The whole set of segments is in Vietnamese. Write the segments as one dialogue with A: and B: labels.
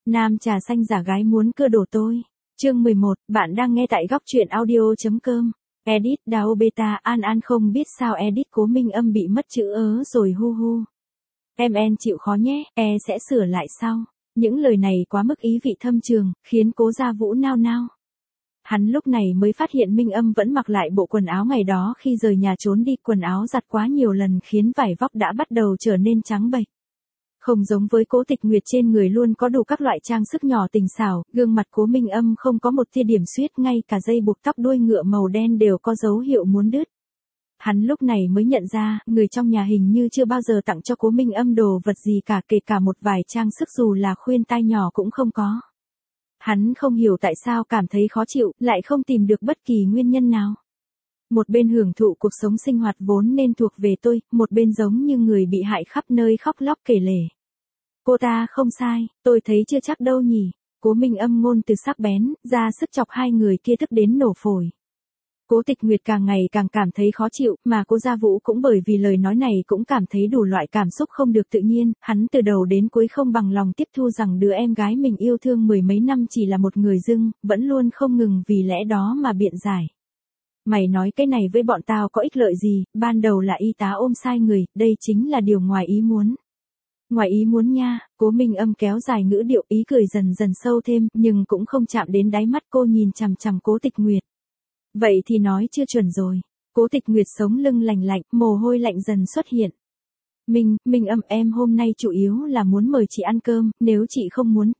A: Nam trà xanh giả gái muốn cưa đổ tôi. Chương 11, bạn đang nghe tại góc truyện audio.com. Edit Đào Beta An không biết sao edit Cố Minh Âm bị mất chữ rồi hu hu. Em chịu khó nhé, sẽ sửa lại sau. Những lời này quá mức ý vị thâm trường, khiến Cố Gia Vũ nao nao. Hắn lúc này mới phát hiện Minh Âm vẫn mặc lại bộ quần áo ngày đó khi rời nhà trốn đi, quần áo giặt quá nhiều lần khiến vải vóc đã bắt đầu trở nên trắng bệch. Không giống với Cố Tịch Nguyệt trên người luôn có đủ các loại trang sức nhỏ tình xảo, gương mặt Cố Minh Âm không có một tia điểm xuyết, ngay cả dây buộc tóc đuôi ngựa màu đen đều có dấu hiệu muốn đứt. Hắn lúc này mới nhận ra, người trong nhà hình như chưa bao giờ tặng cho Cố Minh Âm đồ vật gì cả, kể cả một vài trang sức dù là khuyên tai nhỏ cũng không có. Hắn không hiểu tại sao cảm thấy khó chịu, lại không tìm được bất kỳ nguyên nhân nào. Một bên hưởng thụ cuộc sống sinh hoạt vốn nên thuộc về tôi, một bên giống như người bị hại khắp nơi khóc lóc kể lể. Cô ta không sai, tôi thấy chưa chắc đâu nhỉ. Cố Minh Âm ngôn từ sắc bén, ra sức chọc hai người kia tức đến nổ phổi. Cố Tịch Nguyệt càng ngày càng cảm thấy khó chịu, mà Cố Gia Vũ cũng bởi vì lời nói này cũng cảm thấy đủ loại cảm xúc không được tự nhiên, hắn từ đầu đến cuối không bằng lòng tiếp thu rằng đứa em gái mình yêu thương mười mấy năm chỉ là một người dưng, vẫn luôn không ngừng vì lẽ đó mà biện giải. Mày nói cái này với bọn tao có ích lợi gì, ban đầu là y tá ôm sai người, đây chính là điều ngoài ý muốn. Ngoài ý muốn nha. Cố Minh Âm kéo dài ngữ điệu, ý cười dần dần sâu thêm, nhưng cũng không chạm đến đáy mắt cô, nhìn chằm chằm Cố Tịch Nguyệt. Vậy thì nói chưa chuẩn rồi. Cố Tịch Nguyệt sống lưng lành lạnh, mồ hôi lạnh dần xuất hiện. Minh Âm, em hôm nay chủ yếu là muốn mời chị ăn cơm, nếu chị không muốn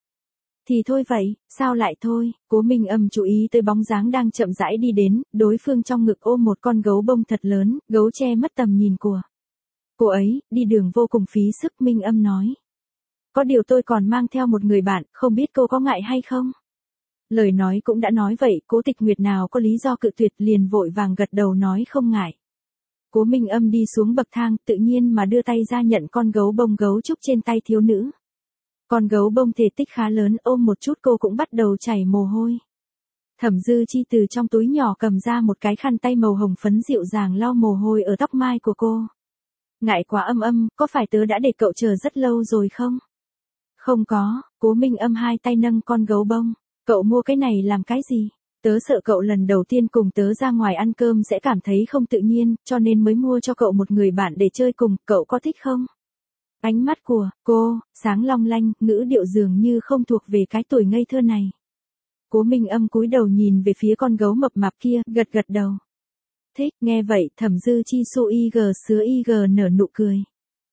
A: thì thôi vậy. Sao lại thôi? Cố Minh Âm chú ý tới bóng dáng đang chậm rãi đi đến, đối phương trong ngực ôm một con gấu bông thật lớn, gấu che mất tầm nhìn của cô ấy, đi đường vô cùng phí sức. Minh Âm nói. Có điều tôi còn mang theo một người bạn, không biết cô có ngại hay không? Lời nói cũng đã nói vậy, Cố Tịch Nguyệt nào có lý do cự tuyệt, liền vội vàng gật đầu nói không ngại. Cố Minh Âm đi xuống bậc thang, tự nhiên mà đưa tay ra nhận con gấu bông gấu trúc trên tay thiếu nữ. Con gấu bông thể tích khá lớn, ôm một chút cô cũng bắt đầu chảy mồ hôi. Thẩm Dư Chi từ trong túi nhỏ cầm ra một cái khăn tay màu hồng phấn dịu dàng lau mồ hôi ở tóc mai của cô. Ngại quá Âm, có phải tớ đã để cậu chờ rất lâu rồi không? Không có. Cố Minh Âm hai tay nâng con gấu bông. Cậu mua cái này làm cái gì? Tớ sợ cậu lần đầu tiên cùng tớ ra ngoài ăn cơm sẽ cảm thấy không tự nhiên, cho nên mới mua cho cậu một người bạn để chơi cùng, cậu có thích không? Ánh mắt của cô sáng long lanh, ngữ điệu dường như không thuộc về cái tuổi ngây thơ này. Cố Minh Âm cúi đầu nhìn về phía con gấu mập mạp kia, gật đầu. Thích. Nghe vậy, Thẩm Dư Chi su sứa nở nụ cười.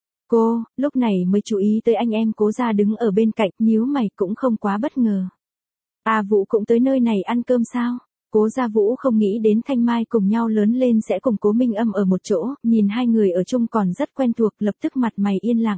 A: Cô lúc này mới chú ý tới anh em Cố gia đứng ở bên cạnh, nhíu mày cũng không quá bất ngờ. Vũ cũng tới nơi này ăn cơm sao? Cố Gia Vũ không nghĩ đến Thanh Mai cùng nhau lớn lên sẽ cùng Cố Minh Âm ở một chỗ, nhìn hai người ở chung còn rất quen thuộc, lập tức mặt mày yên lặng.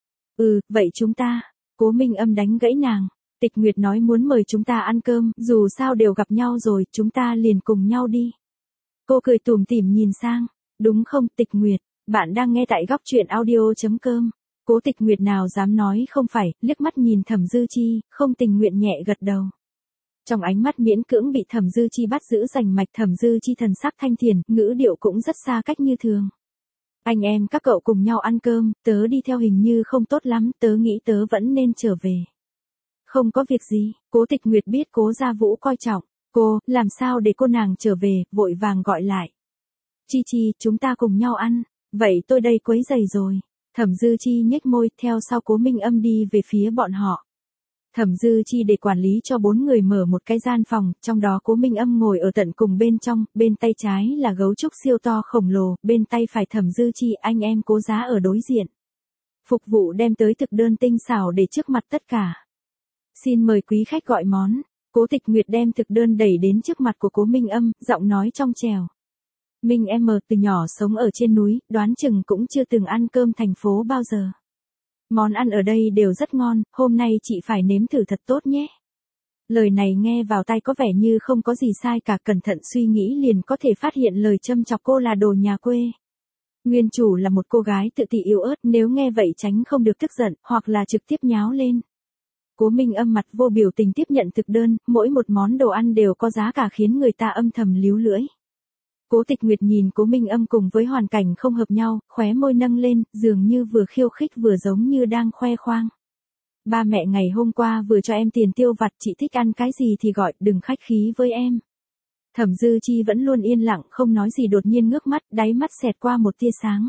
A: Vậy chúng ta. Cố Minh Âm đánh gãy nàng. Tịch Nguyệt nói muốn mời chúng ta ăn cơm, dù sao đều gặp nhau rồi, chúng ta liền cùng nhau đi. Cô cười tủm tỉm nhìn sang. Đúng không Tịch Nguyệt? Bạn đang nghe tại góc truyện audio.com. Cố Tịch Nguyệt nào dám nói không phải, liếc mắt nhìn Thẩm Dư Chi, không tình nguyện nhẹ gật đầu. Trong ánh mắt miễn cưỡng bị Thẩm Dư Chi bắt giữ rành mạch, Thẩm Dư Chi thần sắc thanh thiền, ngữ điệu cũng rất xa cách như thường. Anh em các cậu cùng nhau ăn cơm, tớ đi theo hình như không tốt lắm, tớ nghĩ tớ vẫn nên trở về. Không có việc gì. Cố Tịch Nguyệt biết Cố Gia Vũ coi trọng cô, làm sao để cô nàng trở về, vội vàng gọi lại. Chi, chúng ta cùng nhau ăn. Vậy tôi đây quấy rầy rồi. Thẩm Dư Chi nhếch môi, theo sau Cố Minh Âm đi về phía bọn họ. Thẩm Dư Chi để quản lý cho 4 người mở một cái gian phòng, trong đó Cố Minh Âm ngồi ở tận cùng bên trong, bên tay trái là gấu trúc siêu to khổng lồ, bên tay phải Thẩm Dư Chi, anh em Cố Giá ở đối diện. Phục vụ đem tới thực đơn tinh xảo để trước mặt tất cả. Xin mời quý khách gọi món. Cố Tịch Nguyệt đem thực đơn đẩy đến trước mặt của Cố Minh Âm, giọng nói trong trẻo. Minh em từ nhỏ sống ở trên núi, đoán chừng cũng chưa từng ăn cơm thành phố bao giờ. Món ăn ở đây đều rất ngon, hôm nay chị phải nếm thử thật tốt nhé. Lời này nghe vào tai có vẻ như không có gì sai cả, cẩn thận suy nghĩ liền có thể phát hiện lời châm chọc cô là đồ nhà quê. Nguyên chủ là một cô gái tự ti yếu ớt, nếu nghe vậy tránh không được tức giận, hoặc là trực tiếp nháo lên. Cố Minh Âm mặt vô biểu tình tiếp nhận thực đơn, mỗi một món đồ ăn đều có giá cả khiến người ta âm thầm líu lưỡi. Cố Tịch Nguyệt nhìn Cố Minh Âm cùng với hoàn cảnh không hợp nhau, khóe môi nâng lên, dường như vừa khiêu khích vừa giống như đang khoe khoang. ba mẹ ngày hôm qua vừa cho em tiền tiêu vặt, chị thích ăn cái gì thì gọi, đừng khách khí với em. Thẩm Dư Chi vẫn luôn yên lặng không nói gì, đột nhiên ngước mắt, đáy mắt xẹt qua một tia sáng.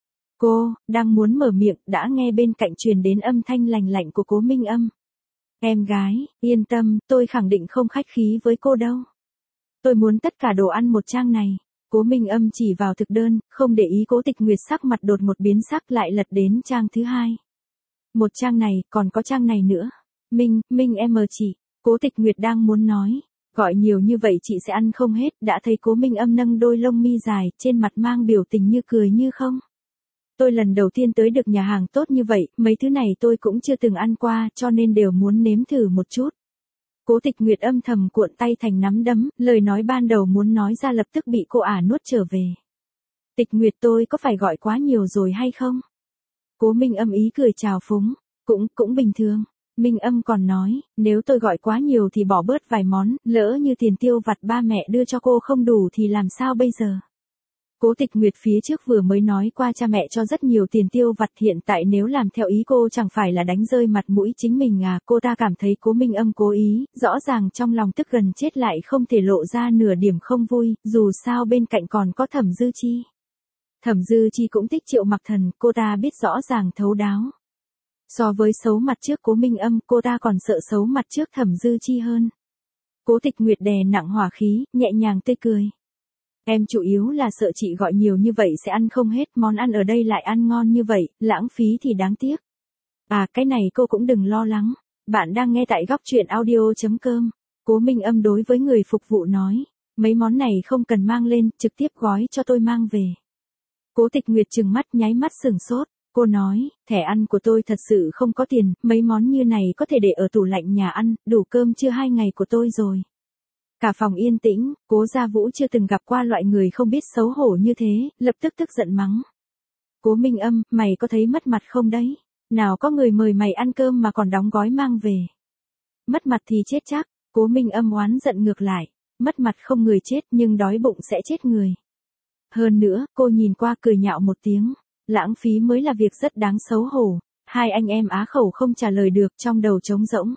A: Cô, đang muốn mở miệng, đã nghe bên cạnh truyền đến âm thanh lành lạnh của Cố Minh Âm. Em gái, yên tâm, tôi khẳng định không khách khí với cô đâu. Tôi muốn tất cả đồ ăn một trang này. Cố Minh Âm chỉ vào thực đơn, không để ý Cố Tịch Nguyệt sắc mặt đột một biến sắc, lại lật đến trang thứ hai. Một trang này, còn có trang này nữa. Minh em chị. Cố Tịch Nguyệt đang muốn nói. Gọi nhiều như vậy chị sẽ ăn không hết, đã thấy Cố Minh Âm nâng đôi lông mi dài, trên mặt mang biểu tình như cười như không. Tôi lần đầu tiên tới được nhà hàng tốt như vậy, mấy thứ này tôi cũng chưa từng ăn qua, cho nên đều muốn nếm thử một chút. Cố Tịch Nguyệt âm thầm cuộn tay thành nắm đấm, lời nói ban đầu muốn nói ra lập tức bị cô ả nuốt trở về. Tịch Nguyệt, tôi có phải gọi quá nhiều rồi hay không? Cố Minh Âm ý cười chào phúng, cũng bình thường. Minh Âm còn nói, nếu tôi gọi quá nhiều thì bỏ bớt vài món, lỡ như tiền tiêu vặt ba mẹ đưa cho cô không đủ thì làm sao bây giờ? Cố Tịch Nguyệt phía trước vừa mới nói qua cha mẹ cho rất nhiều tiền tiêu vặt, hiện tại nếu làm theo ý cô chẳng phải là đánh rơi mặt mũi chính mình à? Cô ta cảm thấy Cố Minh Âm cố ý, rõ ràng trong lòng tức gần chết lại không thể lộ ra nửa điểm không vui, dù sao bên cạnh còn có Thẩm Dư Chi. Thẩm Dư Chi cũng thích Triệu Mặc Thần, cô ta biết rõ ràng thấu đáo. So với xấu mặt trước Cố Minh Âm, cô ta còn sợ xấu mặt trước Thẩm Dư Chi hơn. Cố Tịch Nguyệt đè nặng hỏa khí, nhẹ nhàng tươi cười. Em chủ yếu là sợ chị gọi nhiều như vậy sẽ ăn không hết, món ăn ở đây lại ăn ngon như vậy, lãng phí thì đáng tiếc. À, cái này cô cũng đừng lo lắng. Bạn đang nghe tại góc truyện audio.com. Cố Minh Âm đối với người phục vụ nói. Mấy món này không cần mang lên, trực tiếp gói cho tôi mang về. Cố Tịch Nguyệt trừng mắt nháy mắt sừng sốt. Cô nói, thẻ ăn của tôi thật sự không có tiền, mấy món như này có thể để ở tủ lạnh nhà ăn, đủ cơm trưa 2 ngày của tôi rồi. Cả phòng yên tĩnh, Cố Gia Vũ chưa từng gặp qua loại người không biết xấu hổ như thế, lập tức tức giận mắng. Cố Minh Âm, mày có thấy mất mặt không đấy? Nào có người mời mày ăn cơm mà còn đóng gói mang về. Mất mặt thì chết chắc. Cố Minh Âm oán giận ngược lại. Mất mặt không người chết nhưng đói bụng sẽ chết người. Hơn nữa, cô nhìn qua cười nhạo một tiếng. Lãng phí mới là việc rất đáng xấu hổ. Hai anh em á khẩu không trả lời được, trong đầu trống rỗng.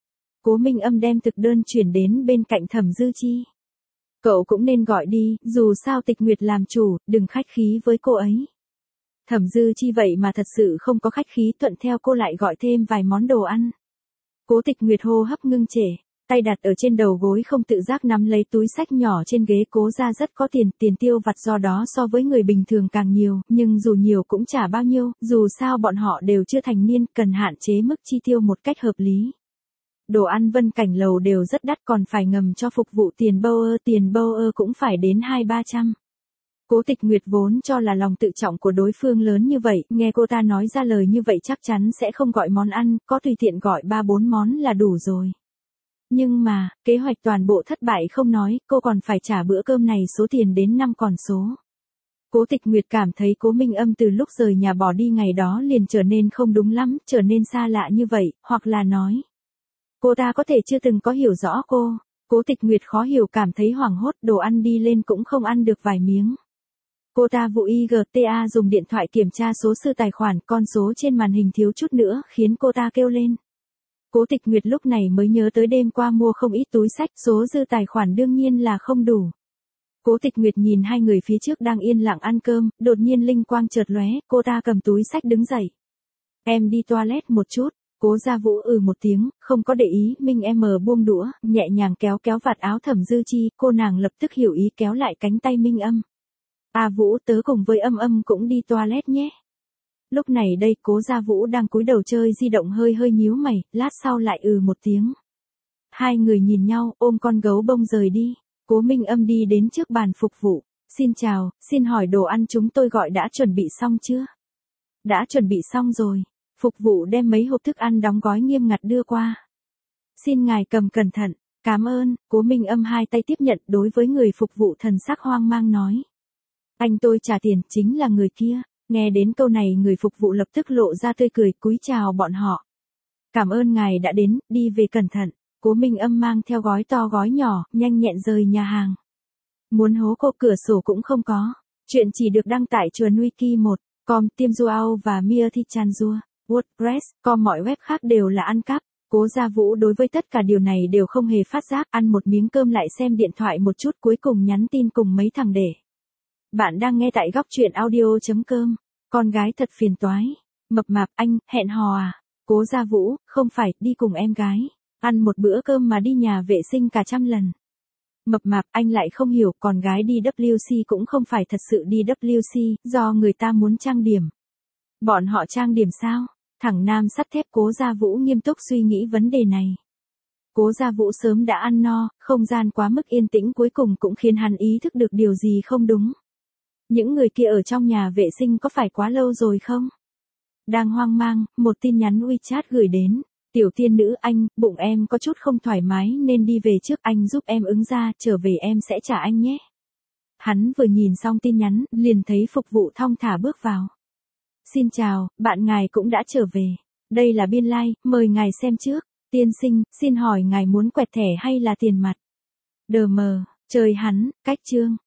A: Cố Minh Âm đem thực đơn chuyển đến bên cạnh Thẩm Dư Chi. Cậu cũng nên gọi đi, dù sao Tịch Nguyệt làm chủ, đừng khách khí với cô ấy. Thẩm Dư Chi vậy mà thật sự không có khách khí, thuận theo cô lại gọi thêm vài món đồ ăn. Cố Tịch Nguyệt hô hấp ngưng trệ, tay đặt ở trên đầu gối không tự giác nắm lấy túi xách nhỏ trên ghế. Cố gia rất có tiền, tiền tiêu vặt do đó so với người bình thường càng nhiều, nhưng dù nhiều cũng chả bao nhiêu, dù sao bọn họ đều chưa thành niên, cần hạn chế mức chi tiêu một cách hợp lý. Đồ ăn Vân Cảnh lầu đều rất đắt, còn phải ngầm cho phục vụ tiền bơ cũng phải đến 200-300. Cố Tịch Nguyệt vốn cho là lòng tự trọng của đối phương lớn như vậy, nghe cô ta nói ra lời như vậy chắc chắn sẽ không gọi món ăn, có tùy tiện gọi 3-4 món là đủ rồi. Nhưng mà, kế hoạch toàn bộ thất bại không nói, cô còn phải trả bữa cơm này số tiền đến 5 con số. Cố Tịch Nguyệt cảm thấy Cố Minh Âm từ lúc rời nhà bỏ đi ngày đó liền trở nên không đúng lắm, trở nên xa lạ như vậy, hoặc là nói. Cô ta có thể chưa từng có hiểu rõ cô. Cố Tịch Nguyệt khó hiểu, cảm thấy hoảng hốt, đồ ăn đi lên cũng không ăn được vài miếng. Cô ta vụ IGTA dùng điện thoại kiểm tra số dư tài khoản, con số trên màn hình thiếu chút nữa khiến cô ta kêu lên. Cố Tịch Nguyệt lúc này mới nhớ tới đêm qua mua không ít túi xách, số dư tài khoản đương nhiên là không đủ. Cố Tịch Nguyệt nhìn hai người phía trước đang yên lặng ăn cơm, đột nhiên linh quang chợt lóe, cô ta cầm túi xách đứng dậy. Em đi toilet một chút. Cố Gia Vũ một tiếng, không có để ý, Minh em buông đũa, nhẹ nhàng kéo vạt áo Thẩm Dư Chi, cô nàng lập tức hiểu ý kéo lại cánh tay Minh Âm. À Vũ, tớ cùng với Âm cũng đi toilet nhé. Lúc này đây Cố Gia Vũ đang cúi đầu chơi di động, hơi nhíu mày, lát sau lại một tiếng. Hai người nhìn nhau, ôm con gấu bông rời đi. Cố Minh Âm đi đến trước bàn phục vụ. Xin chào, xin hỏi đồ ăn chúng tôi gọi đã chuẩn bị xong chưa? Đã chuẩn bị xong rồi. Phục vụ đem mấy hộp thức ăn đóng gói nghiêm ngặt đưa qua. Xin ngài cầm cẩn thận, cảm ơn. Cố Minh Âm hai tay tiếp nhận, đối với người phục vụ thần sắc hoang mang nói. Anh tôi trả tiền, chính là người kia. Nghe đến câu này người phục vụ lập tức lộ ra tươi cười, cúi chào bọn họ. Cảm ơn ngài đã đến, đi về cẩn thận. Cố Minh Âm mang theo gói to gói nhỏ, nhanh nhẹn rời nhà hàng. Muốn hố cô cửa sổ cũng không có. Chuyện chỉ được đăng tải Chuan Wiki 1, com Tiêm Duao và Mia Thi Chan Dua. WordPress, mọi web khác đều là ăn cắp. Cố Gia Vũ đối với tất cả điều này đều không hề phát giác, ăn một miếng cơm lại xem điện thoại một chút, cuối cùng nhắn tin cùng mấy thằng để. Bạn đang nghe tại góc truyện audio.com. Con gái thật phiền toái. Mập mạp, anh, hẹn hò à? Cố Gia Vũ, không phải, đi cùng em gái. Ăn một bữa cơm mà đi nhà vệ sinh cả 100 lần. Mập mạp, anh lại không hiểu, con gái đi WC cũng không phải thật sự đi WC, do người ta muốn trang điểm. Bọn họ trang điểm sao? Thằng nam sắt thép Cố Gia Vũ nghiêm túc suy nghĩ vấn đề này. Cố Gia Vũ sớm đã ăn no, không gian quá mức yên tĩnh cuối cùng cũng khiến hắn ý thức được điều gì không đúng. Những người kia ở trong nhà vệ sinh có phải quá lâu rồi không? Đang hoang mang, một tin nhắn WeChat gửi đến. Tiểu tiên nữ anh, bụng em có chút không thoải mái nên đi về trước, anh giúp em ứng ra, trở về em sẽ trả anh nhé. Hắn vừa nhìn xong tin nhắn, liền thấy phục vụ thong thả bước vào. Xin chào, bạn ngài cũng đã trở về. Đây là biên lai, mời ngài xem trước. Tiên sinh, xin hỏi ngài muốn quẹt thẻ hay là tiền mặt? Đờ mờ, trời hắn, cách chương.